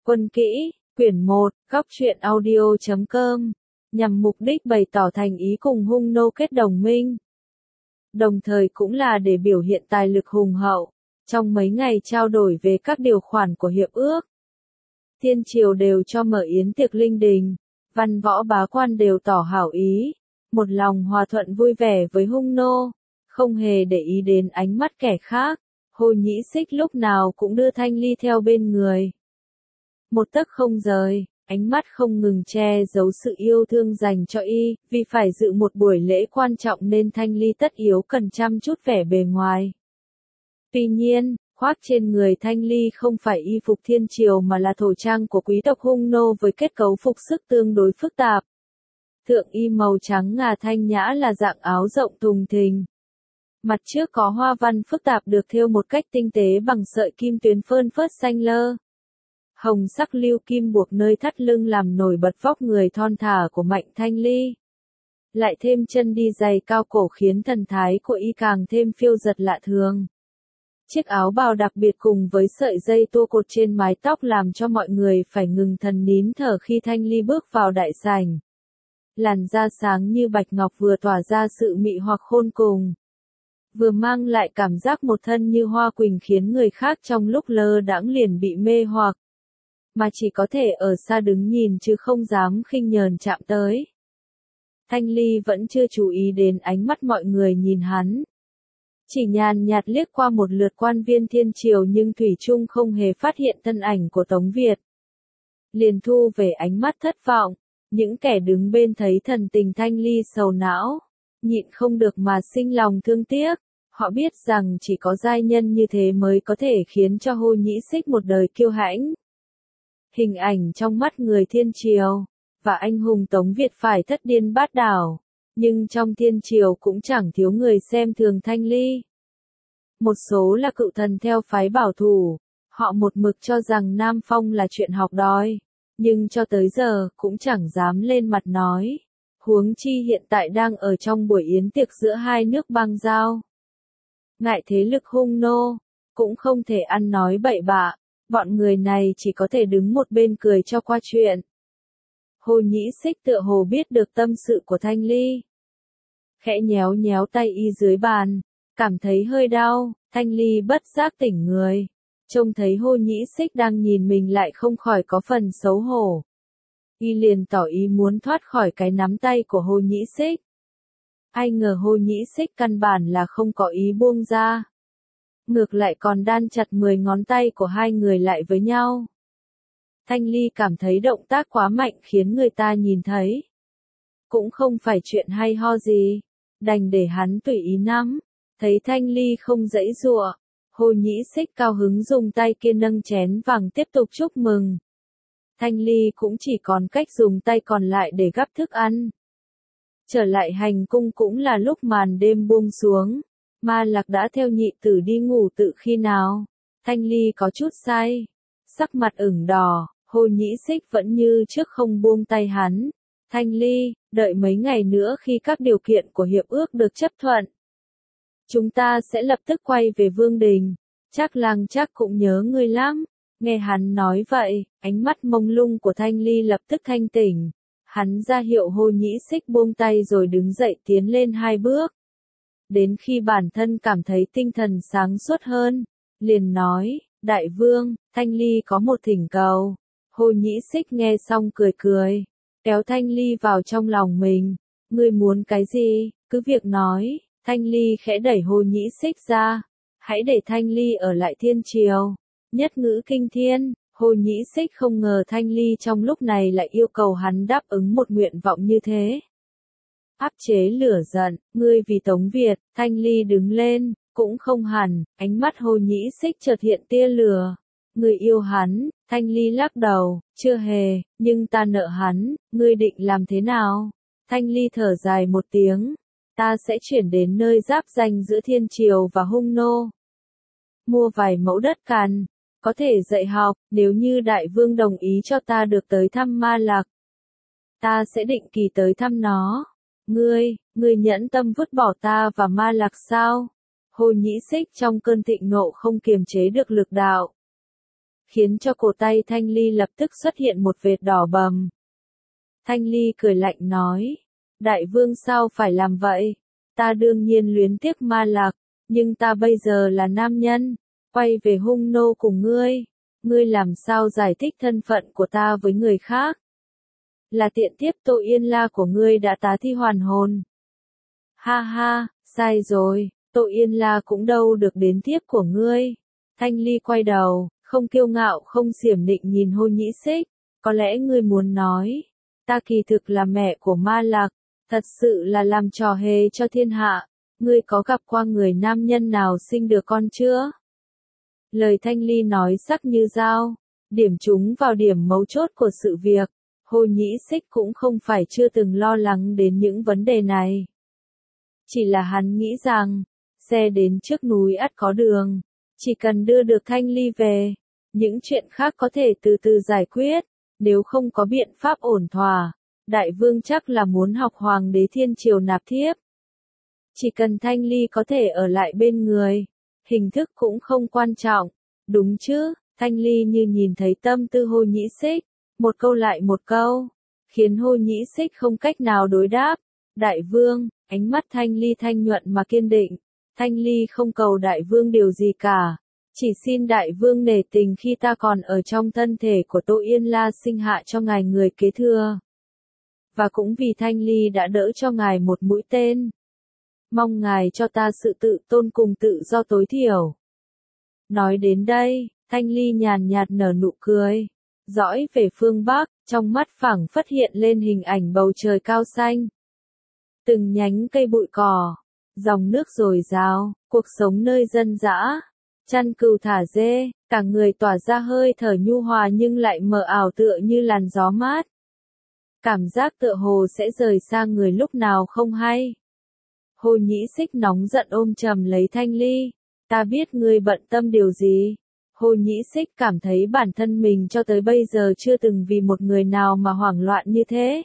Quân kỹ, quyển 1, góc truyện audio.com, nhằm mục đích bày tỏ thành ý cùng Hung Nô kết đồng minh. Đồng thời cũng là để biểu hiện tài lực hùng hậu, trong mấy ngày trao đổi về các điều khoản của hiệp ước. Thiên triều đều cho mở yến tiệc linh đình, văn võ bá quan đều tỏ hảo ý, một lòng hòa thuận vui vẻ với Hung Nô, không hề để ý đến ánh mắt kẻ khác. Hồ Nhĩ Xích lúc nào cũng đưa Thanh Ly theo bên người. Một tấc không rời, ánh mắt không ngừng che giấu sự yêu thương dành cho y, vì phải dự một buổi lễ quan trọng nên Thanh Ly tất yếu cần chăm chút vẻ bề ngoài. Tuy nhiên, khoác trên người Thanh Ly không phải y phục thiên triều mà là thổ trang của quý tộc Hung Nô với kết cấu phục sức tương đối phức tạp. Thượng y màu trắng ngà thanh nhã là dạng áo rộng thùng thình. Mặt trước có hoa văn phức tạp được thêu một cách tinh tế bằng sợi kim tuyến phơn phớt xanh lơ. Hồng sắc lưu kim buộc nơi thắt lưng làm nổi bật vóc người thon thả của Mạnh Thanh Ly. Lại thêm chân đi giày cao cổ khiến thần thái của y càng thêm phiêu dật lạ thường. Chiếc áo bào đặc biệt cùng với sợi dây tua cột trên mái tóc làm cho mọi người phải ngừng thần nín thở khi Thanh Ly bước vào đại sảnh. Làn da sáng như bạch ngọc vừa tỏa ra sự mị hoặc khôn cùng, vừa mang lại cảm giác một thân như hoa quỳnh khiến người khác trong lúc lơ đãng liền bị mê hoặc, mà chỉ có thể ở xa đứng nhìn chứ không dám khinh nhờn chạm tới. Thanh Ly vẫn chưa chú ý đến ánh mắt mọi người nhìn hắn. Chỉ nhàn nhạt liếc qua một lượt quan viên thiên triều nhưng thủy chung không hề phát hiện thân ảnh của Tống Việt. Liền thu về ánh mắt thất vọng, những kẻ đứng bên thấy thần tình Thanh Ly sầu não, nhịn không được mà sinh lòng thương tiếc. Họ biết rằng chỉ có giai nhân như thế mới có thể khiến cho Hồ Nhĩ Xích một đời kiêu hãnh. Hình ảnh trong mắt người thiên triều, và anh hùng Tống Việt phải thất điên bát đảo, nhưng trong thiên triều cũng chẳng thiếu người xem thường Thanh Ly. Một số là cựu thần theo phái bảo thủ, họ một mực cho rằng Nam Phong là chuyện học đòi, nhưng cho tới giờ cũng chẳng dám lên mặt nói. Huống chi hiện tại đang ở trong buổi yến tiệc giữa hai nước bang giao. Ngại thế lực Hung Nô, cũng không thể ăn nói bậy bạ, bọn người này chỉ có thể đứng một bên cười cho qua chuyện. Hồ Nhĩ Xích tựa hồ biết được tâm sự của Thanh Ly. Khẽ nhéo nhéo tay y dưới bàn, cảm thấy hơi đau, Thanh Ly bất giác tỉnh người. Trông thấy Hồ Nhĩ Xích đang nhìn mình lại không khỏi có phần xấu hổ. Y liền tỏ ý muốn thoát khỏi cái nắm tay của Hồ Nhĩ Xích. Ai ngờ Hồ Nhĩ Xích căn bản là không có ý buông ra. Ngược lại còn đan chặt 10 ngón tay của hai người lại với nhau. Thanh Ly cảm thấy động tác quá mạnh khiến người ta nhìn thấy. Cũng không phải chuyện hay ho gì, đành để hắn tùy ý nắm. Thấy Thanh Ly không giãy giụa, Hồ Nhĩ Xích cao hứng dùng tay kia nâng chén vàng tiếp tục chúc mừng. Thanh Ly cũng chỉ còn cách dùng tay còn lại để gắp thức ăn. Trở lại hành cung cũng là lúc màn đêm buông xuống. Ma Lạc đã theo nhị tử đi ngủ tự khi nào. Thanh Ly có chút say, sắc mặt ửng đỏ, Hồ Nhĩ Xích vẫn như trước không buông tay hắn. Thanh Ly, đợi mấy ngày nữa khi các điều kiện của hiệp ước được chấp thuận, chúng ta sẽ lập tức quay về Vương Đình. Chắc Lang chắc cũng nhớ ngươi lắm. Nghe hắn nói vậy, ánh mắt mông lung của Thanh Ly lập tức thanh tỉnh. Hắn ra hiệu Hồ Nhĩ Xích buông tay rồi đứng dậy tiến lên 2 bước. Đến khi bản thân cảm thấy tinh thần sáng suốt hơn, liền nói, Đại Vương, Thanh Ly có một thỉnh cầu. Hồ Nhĩ Xích nghe xong cười cười, kéo Thanh Ly vào trong lòng mình. Ngươi muốn cái gì, cứ việc nói. Thanh Ly khẽ đẩy Hồ Nhĩ Xích ra. Hãy để Thanh Ly ở lại thiên triều. Nhất ngữ kinh thiên. Hồ Nhĩ Xích không ngờ Thanh Ly trong lúc này lại yêu cầu hắn đáp ứng một nguyện vọng như thế. Áp chế lửa giận, ngươi vì Tống Việt. Thanh Ly đứng lên, cũng không hẳn, ánh mắt Hồ Nhĩ Xích chợt hiện tia lửa. Ngươi yêu hắn. Thanh Ly lắc đầu, chưa hề, nhưng ta nợ hắn. Ngươi định làm thế nào? Thanh Ly thở dài một tiếng, ta sẽ chuyển đến nơi giáp ranh giữa thiên triều và Hung Nô. Mua vài mẫu đất cằn, có thể dạy học. Nếu như Đại Vương đồng ý cho ta được tới thăm Ma Lạc, ta sẽ định kỳ tới thăm nó. Ngươi nhẫn tâm vứt bỏ ta và Ma Lạc sao? Hồ Nhĩ Xích trong cơn thịnh nộ không kiềm chế được lực đạo. khiến cho cổ tay Thanh Ly lập tức xuất hiện một vệt đỏ bầm. Thanh Ly cười lạnh nói, đại vương sao phải làm vậy? Ta đương nhiên luyến tiếc Ma Lạc, nhưng ta bây giờ là nam nhân, quay về hung nô cùng ngươi làm sao giải thích thân phận của ta với người khác? Là tiện tiếp Tô Yên La của ngươi đã tá thi hoàn hồn. Ha ha, sai rồi, Tô Yên La cũng đâu được đến thiếp của ngươi. Thanh Ly quay đầu, không kiêu ngạo không xiểm nịnh nhìn Hồ Nhĩ Xích, có lẽ ngươi muốn nói, ta kỳ thực là mẹ của Ma Lạc, thật sự là làm trò hề cho thiên hạ, ngươi có gặp qua người nam nhân nào sinh được con chưa? Lời Thanh Ly nói sắc như dao, điểm trúng vào điểm mấu chốt của sự việc. Hồ Nhĩ Xích cũng không phải chưa từng lo lắng đến những vấn đề này. Chỉ là hắn nghĩ rằng, xe đến trước núi ắt có đường, chỉ cần đưa được Thanh Ly về, những chuyện khác có thể từ từ giải quyết, nếu không có biện pháp ổn thỏa, đại vương chắc là muốn học hoàng đế thiên triều nạp thiếp. Chỉ cần Thanh Ly có thể ở lại bên người, hình thức cũng không quan trọng, đúng chứ? Thanh Ly như nhìn thấy tâm tư Hồ Nhĩ Xích, một câu lại một câu, khiến Hồ Nhĩ Xích không cách nào đối đáp. Đại vương, ánh mắt Thanh Ly thanh nhuận mà kiên định, Thanh Ly không cầu đại vương điều gì cả, chỉ xin đại vương nể tình khi ta còn ở trong thân thể của Tô Yên La sinh hạ cho ngài người kế thừa. Và cũng vì Thanh Ly đã đỡ cho ngài một mũi tên. Mong ngài cho ta sự tự tôn cùng tự do tối thiểu. Nói đến đây, Thanh Ly nhàn nhạt nở nụ cười, dõi về phương Bắc, trong mắt phảng phất hiện lên hình ảnh bầu trời cao xanh. Từng nhánh cây bụi cỏ, dòng nước dồi dào, cuộc sống nơi dân dã, chăn cừu thả dê, cả người tỏa ra hơi thở nhu hòa nhưng lại mờ ảo tựa như làn gió mát. Cảm giác tựa hồ sẽ rời xa người lúc nào không hay. Hồ Nhĩ Xích nóng giận ôm chầm lấy Thanh Ly, ta biết ngươi bận tâm điều gì. Hồ Nhĩ Xích cảm thấy bản thân mình cho tới bây giờ chưa từng vì một người nào mà hoảng loạn như thế.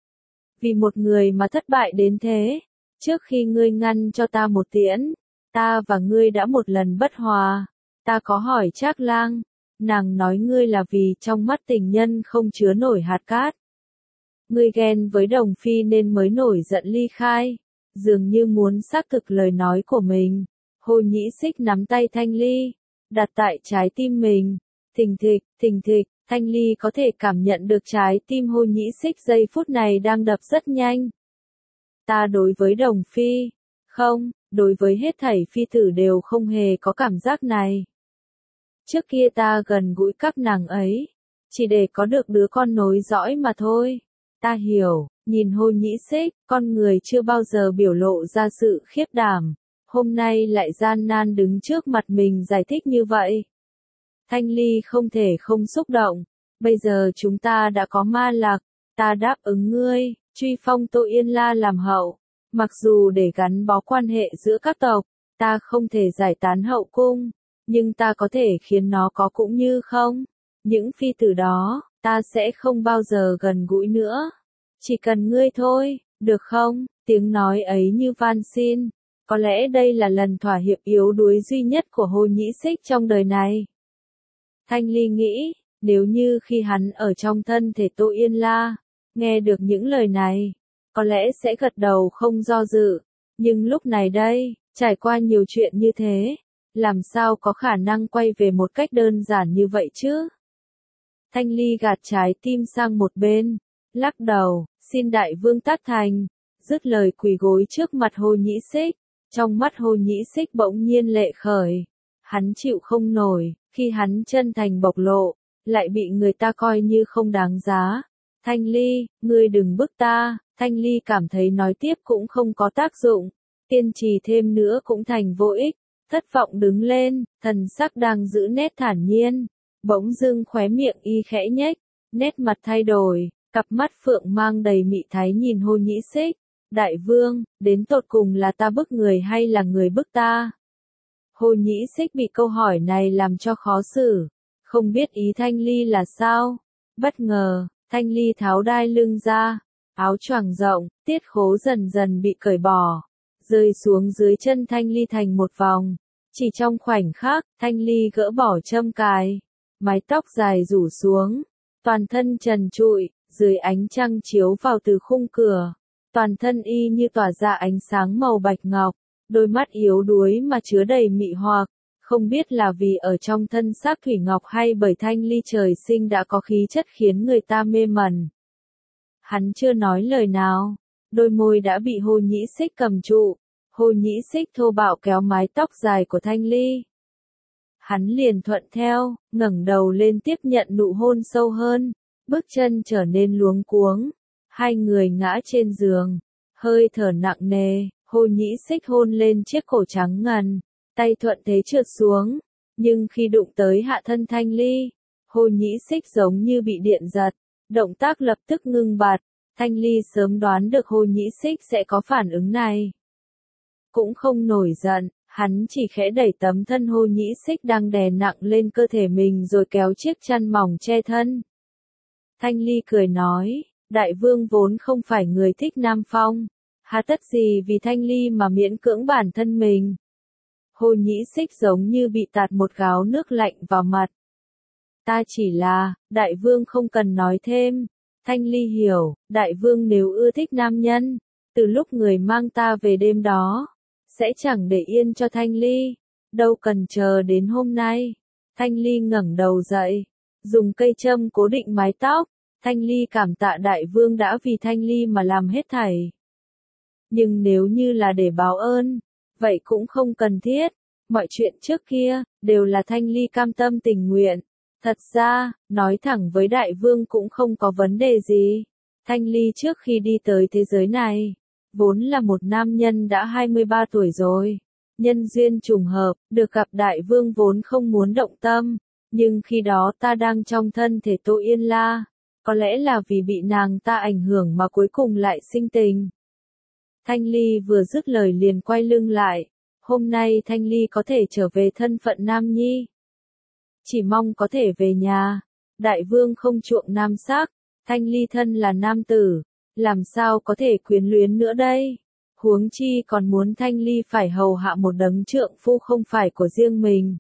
Vì một người mà thất bại đến thế. Trước khi ngươi ngăn cho ta một tiễn, ta và ngươi đã một lần bất hòa. Ta có hỏi Trác Lang, nàng nói ngươi là vì trong mắt tình nhân không chứa nổi hạt cát. Ngươi ghen với Đồng Phi nên mới nổi giận ly khai, dường như muốn xác thực lời nói của mình. Hồ Nhĩ Xích nắm tay Thanh Ly, đặt tại trái tim mình, thình thịch, Thanh Ly có thể cảm nhận được trái tim Hồ Nhĩ Xích giây phút này đang đập rất nhanh. Ta đối với Đồng Phi, không, đối với hết thảy phi tử đều không hề có cảm giác này. Trước kia ta gần gũi các nàng ấy, chỉ để có được đứa con nối dõi mà thôi. Ta hiểu, nhìn Hồ Nhĩ Xích, con người chưa bao giờ biểu lộ ra sự khiếp đảm, hôm nay lại gian nan đứng trước mặt mình giải thích như vậy. Thanh Ly không thể không xúc động, bây giờ chúng ta đã có Ma Lạc, ta đáp ứng ngươi, truy phong Tô Yên La làm hậu, mặc dù để gắn bó quan hệ giữa các tộc, ta không thể giải tán hậu cung, nhưng ta có thể khiến nó có cũng như không. Những phi tử đó, ta sẽ không bao giờ gần gũi nữa. Chỉ cần ngươi thôi, được không? Tiếng nói ấy như van xin. Có lẽ đây là lần thỏa hiệp yếu đuối duy nhất của Hồ Nhĩ Xích trong đời này. Thanh Ly nghĩ, nếu như khi hắn ở trong thân thể Tô Yên La, nghe được những lời này, có lẽ sẽ gật đầu không do dự. Nhưng lúc này đây, trải qua nhiều chuyện như thế, làm sao có khả năng quay về một cách đơn giản như vậy chứ? Thanh Ly gạt trái tim sang một bên, lắc đầu, xin đại vương tác thành, dứt lời quỳ gối trước mặt Hồ Nhĩ Xích. Trong mắt Hồ Nhĩ Xích bỗng nhiên lệ khởi. Hắn chịu không nổi, khi hắn chân thành bộc lộ, lại bị người ta coi như không đáng giá. Thanh Ly, ngươi đừng bức ta. Thanh Ly cảm thấy nói tiếp cũng không có tác dụng, kiên trì thêm nữa cũng thành vô ích. Thất vọng đứng lên, thần sắc đang giữ nét thản nhiên, bỗng dưng khóe miệng y khẽ nhếch, nét mặt thay đổi, cặp mắt phượng mang đầy mị thái nhìn Hồ Nhĩ Xích. Đại vương, đến tột cùng là ta bức người hay là người bức ta? Hồ Nhĩ Xích bị câu hỏi này làm cho khó xử, không biết ý Thanh Ly là sao. Bất ngờ, Thanh Ly tháo đai lưng ra, áo choàng rộng, tiết khố dần dần bị cởi bỏ, rơi xuống dưới chân Thanh Ly thành một vòng. Chỉ trong khoảnh khắc, Thanh Ly gỡ bỏ châm cài, mái tóc dài rủ xuống, toàn thân trần trụi, dưới ánh trăng chiếu vào từ khung cửa, toàn thân y như tỏa ra ánh sáng màu bạch ngọc, đôi mắt yếu đuối mà chứa đầy mị hoặc, không biết là vì ở trong thân xác thủy ngọc hay bởi Thanh Ly trời sinh đã có khí chất khiến người ta mê mẩn. Hắn chưa nói lời nào, đôi môi đã bị Hồ Nhĩ Xích cầm trụ, Hồ Nhĩ Xích thô bạo kéo mái tóc dài của Thanh Ly. Hắn liền thuận theo, ngẩng đầu lên tiếp nhận nụ hôn sâu hơn, bước chân trở nên luống cuống, hai người ngã trên giường, hơi thở nặng nề, Hồ Nhĩ Xích hôn lên chiếc cổ trắng ngần, tay thuận thế trượt xuống, nhưng khi đụng tới hạ thân Thanh Ly, Hồ Nhĩ Xích giống như bị điện giật, động tác lập tức ngưng bặt, Thanh Ly sớm đoán được Hồ Nhĩ Xích sẽ có phản ứng này. Cũng không nổi giận, hắn chỉ khẽ đẩy tấm thân Hồ Nhĩ Xích đang đè nặng lên cơ thể mình rồi kéo chiếc chăn mỏng che thân. Thanh Ly cười nói, đại vương vốn không phải người thích Nam Phong, hà tất gì vì Thanh Ly mà miễn cưỡng bản thân mình. Hồ Nhĩ Xích giống như bị tạt một gáo nước lạnh vào mặt. Ta chỉ là, đại vương không cần nói thêm. Thanh Ly hiểu, đại vương nếu ưa thích nam nhân, từ lúc người mang ta về đêm đó, sẽ chẳng để yên cho Thanh Ly, đâu cần chờ đến hôm nay. Thanh Ly ngẩng đầu dậy, dùng cây châm cố định mái tóc, Thanh Ly cảm tạ đại vương đã vì Thanh Ly mà làm hết thảy. Nhưng nếu như là để báo ơn, vậy cũng không cần thiết, mọi chuyện trước kia, đều là Thanh Ly cam tâm tình nguyện. Thật ra, nói thẳng với đại vương cũng không có vấn đề gì. Thanh Ly trước khi đi tới thế giới này, vốn là một nam nhân đã 23 tuổi rồi. Nhân duyên trùng hợp, được gặp đại vương vốn không muốn động tâm, nhưng khi đó ta đang trong thân thể Tô Yên La, có lẽ là vì bị nàng ta ảnh hưởng mà cuối cùng lại sinh tình. Thanh Ly vừa dứt lời liền quay lưng lại, hôm nay Thanh Ly có thể trở về thân phận nam nhi. Chỉ mong có thể về nhà, đại vương không chuộng nam sắc, Thanh Ly thân là nam tử, làm sao có thể quyến luyến nữa đây, huống chi còn muốn Thanh Ly phải hầu hạ một đấng trượng phu không phải của riêng mình.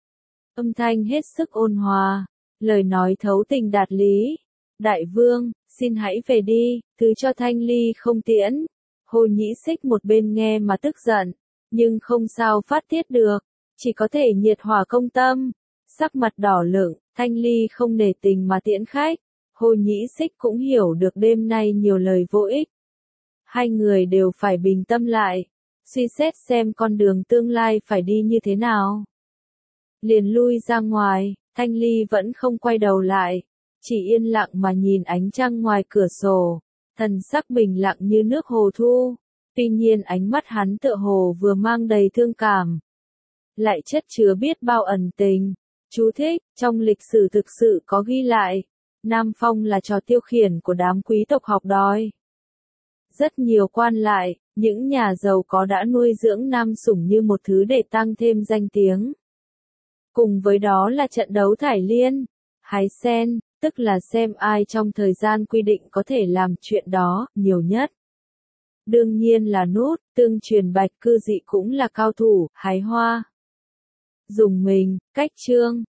Âm thanh hết sức ôn hòa, lời nói thấu tình đạt lý, đại vương, xin hãy về đi, thứ cho Thanh Ly không tiễn. Hồ Nhĩ Xích một bên nghe mà tức giận, nhưng không sao phát tiết được, chỉ có thể nhiệt hỏa công tâm. Sắc mặt đỏ lửng, Thanh Ly không nể tình mà tiễn khách. Hồ Nhĩ Xích cũng hiểu được đêm nay nhiều lời vô ích. Hai người đều phải bình tâm lại, suy xét xem con đường tương lai phải đi như thế nào. Liền lui ra ngoài, Thanh Ly vẫn không quay đầu lại, chỉ yên lặng mà nhìn ánh trăng ngoài cửa sổ, thần sắc bình lặng như nước hồ thu. Tuy nhiên ánh mắt hắn tựa hồ vừa mang đầy thương cảm, lại chất chứa biết bao ẩn tình. Chú thích, trong lịch sử thực sự có ghi lại, Nam Phong là trò tiêu khiển của đám quý tộc học đòi. Rất nhiều quan lại, những nhà giàu có đã nuôi dưỡng nam sủng như một thứ để tăng thêm danh tiếng. Cùng với đó là trận đấu thải liên, hái sen, tức là xem ai trong thời gian quy định có thể làm chuyện đó, nhiều nhất. Đương nhiên là Nút, tương truyền Bạch Cư Dị cũng là cao thủ, hái hoa. Dùng mình, cách chương.